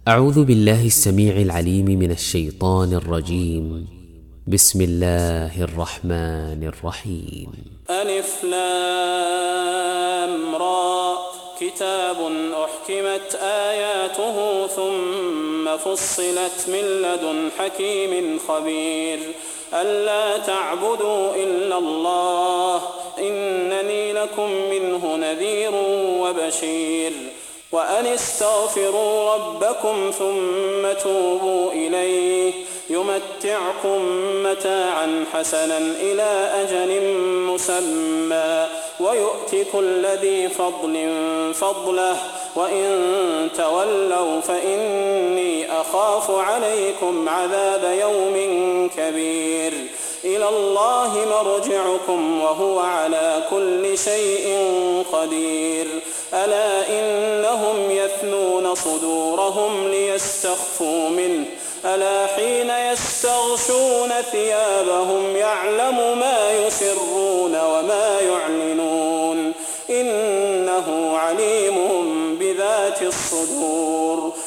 أعوذ بالله السميع العليم من الشيطان الرجيم. بسم الله الرحمن الرحيم. ألف لام را كتاب أحكمت آياته ثم فصلت من لدن حكيم خبير ألا تعبدوا إلا الله إنني لكم منه نذير وبشير وأن استغفروا ربكم ثم توبوا إليه يمتعكم متاعا حسنا إلى أجل مسمى ويؤت كل ذي فضل فضله وإن تولوا فإني أخاف عليكم عذاب يوم كبير إلى الله مرجعكم وهو على كل شيء قدير ألا إنهم يثنون صدورهم ليستخفوا منه ألا حين يستغشون ثيابهم يعلم ما يسرون وما يعلنون إنه عليم بذات الصدور